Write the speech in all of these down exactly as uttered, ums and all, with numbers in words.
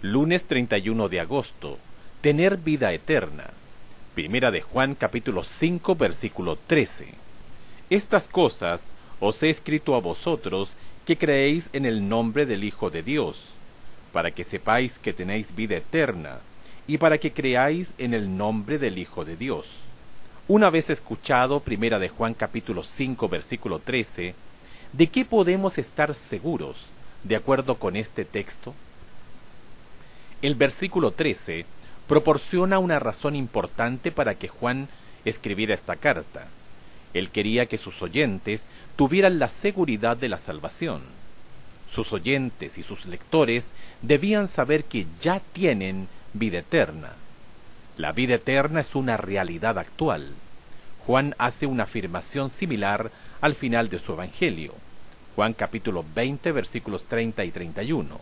Lunes treinta y uno de agosto. Tener vida eterna. Primera de Juan capítulo cinco versículo trece. Estas cosas os he escrito a vosotros que creéis en el nombre del Hijo de Dios, para que sepáis que tenéis vida eterna, y para que creáis en el nombre del Hijo de Dios. Una vez escuchado Primera de Juan capítulo cinco versículo trece, ¿de qué podemos estar seguros de acuerdo con este texto? El versículo trece proporciona una razón importante para que Juan escribiera esta carta. Él quería que sus oyentes tuvieran la seguridad de la salvación. Sus oyentes y sus lectores debían saber que ya tienen vida eterna. La vida eterna es una realidad actual. Juan hace una afirmación similar al final de su evangelio. Juan capítulo veinte versículos treinta y treinta y uno.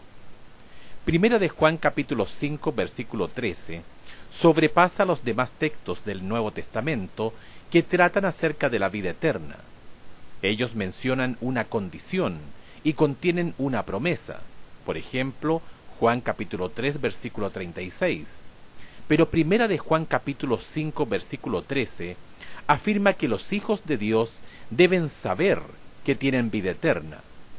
Primera de Juan capítulo cinco versículo trece sobrepasa los demás textos del Nuevo Testamento que tratan acerca de la vida eterna. Ellos mencionan una condición y contienen una promesa. Por ejemplo, Juan capítulo tres versículo treinta y seis. Pero Primera de Juan capítulo cinco versículo trece afirma que los hijos de Dios deben saber que tienen vida eterna.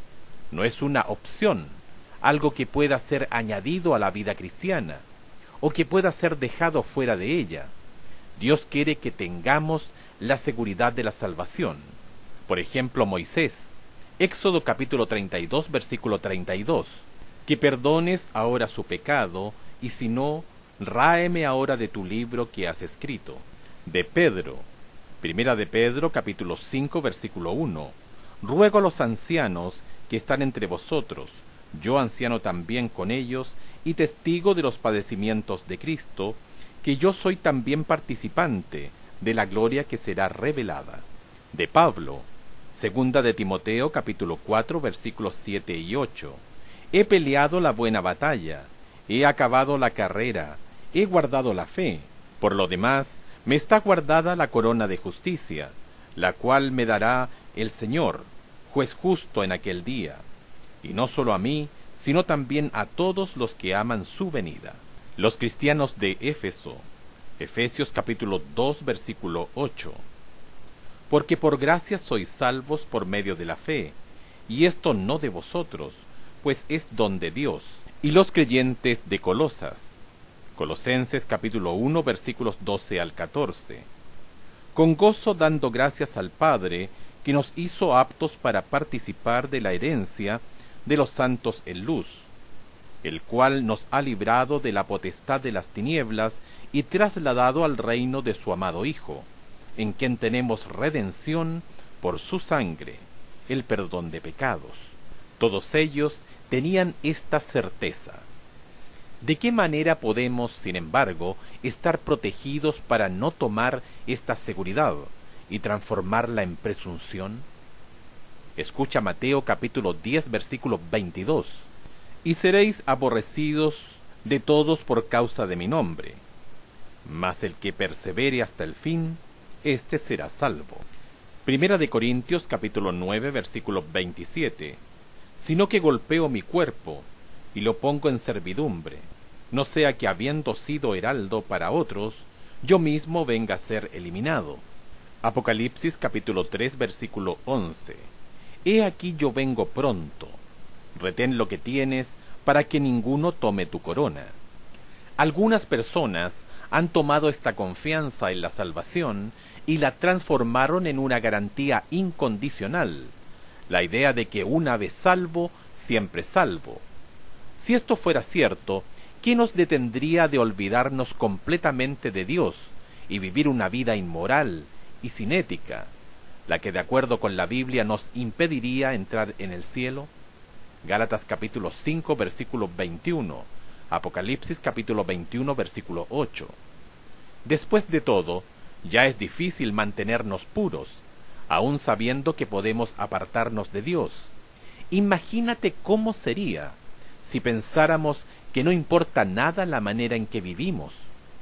No es una opción, algo que pueda ser añadido a la vida cristiana, o que pueda ser dejado fuera de ella. Dios quiere que tengamos la seguridad de la salvación. Por ejemplo, Moisés, Éxodo capítulo treinta y dos, versículo treinta y dos, que perdones ahora su pecado, y si no, ráeme ahora de tu libro que has escrito. De Pedro, Primera de Pedro capítulo cinco, versículo uno, ruego a los ancianos que están entre vosotros, yo anciano también con ellos, y testigo de los padecimientos de Cristo, que yo soy también participante de la gloria que será revelada. De Pablo, Segunda de Timoteo capítulo cuatro versículos siete y ocho, he peleado la buena batalla, he acabado la carrera, he guardado la fe. Por lo demás, me está guardada la corona de justicia, la cual me dará el Señor, juez justo en aquel día, y no solo a mí, sino también a todos los que aman su venida. Los cristianos de Éfeso, Efesios capítulo dos versículo ocho. Porque por gracia sois salvos por medio de la fe, y esto no de vosotros, pues es don de Dios. Y los creyentes de Colosas, Colosenses capítulo uno versículos doce al catorce. Con gozo dando gracias al Padre, que nos hizo aptos para participar de la herencia de los santos en luz, el cual nos ha librado de la potestad de las tinieblas y trasladado al reino de su amado Hijo, en quien tenemos redención por su sangre, el perdón de pecados. Todos ellos tenían esta certeza. ¿De qué manera podemos, sin embargo, estar protegidos para no tomar esta seguridad y transformarla en presunción? Escucha Mateo capítulo diez versículo veintidós. Y seréis aborrecidos de todos por causa de mi nombre, mas el que persevere hasta el fin, éste será salvo. Primera de Corintios capítulo nueve versículo veintisiete. Sino que golpeo mi cuerpo y lo pongo en servidumbre, no sea que habiendo sido heraldo para otros, yo mismo venga a ser eliminado. Apocalipsis capítulo tres versículo once. He aquí yo vengo pronto, retén lo que tienes, para que ninguno tome tu corona. Algunas personas han tomado esta confianza en la salvación y la transformaron en una garantía incondicional, la idea de que una vez salvo, siempre salvo. Si esto fuera cierto, ¿qué nos detendría de olvidarnos completamente de Dios y vivir una vida inmoral y sin ética, la que de acuerdo con la Biblia nos impediría entrar en el cielo? Gálatas capítulo cinco versículo veintiuno, Apocalipsis capítulo veintiuno versículo ocho. Después de todo, ya es difícil mantenernos puros, aun sabiendo que podemos apartarnos de Dios. Imagínate cómo sería si pensáramos que no importa nada la manera en que vivimos.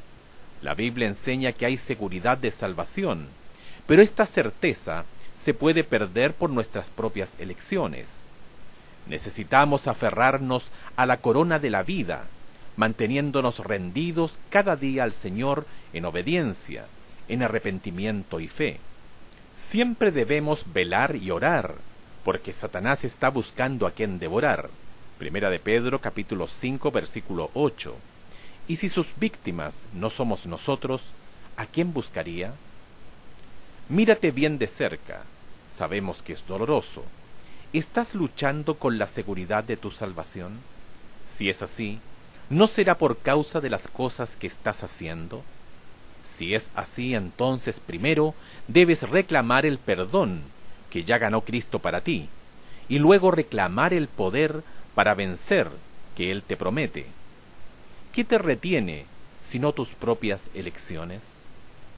La Biblia enseña que hay seguridad de salvación, pero esta certeza se puede perder por nuestras propias elecciones. Necesitamos aferrarnos a la corona de la vida, manteniéndonos rendidos cada día al Señor en obediencia, en arrepentimiento y fe. Siempre debemos velar y orar, porque Satanás está buscando a quien devorar. Primera de Pedro capítulo cinco versículo ocho. Y si sus víctimas no somos nosotros, ¿a quién buscaría? Mírate bien de cerca. Sabemos que es doloroso. ¿Estás luchando con la seguridad de tu salvación? Si es así, ¿no será por causa de las cosas que estás haciendo? Si es así, entonces primero debes reclamar el perdón que ya ganó Cristo para ti, y luego reclamar el poder para vencer que Él te promete. ¿Qué te retiene sino tus propias elecciones?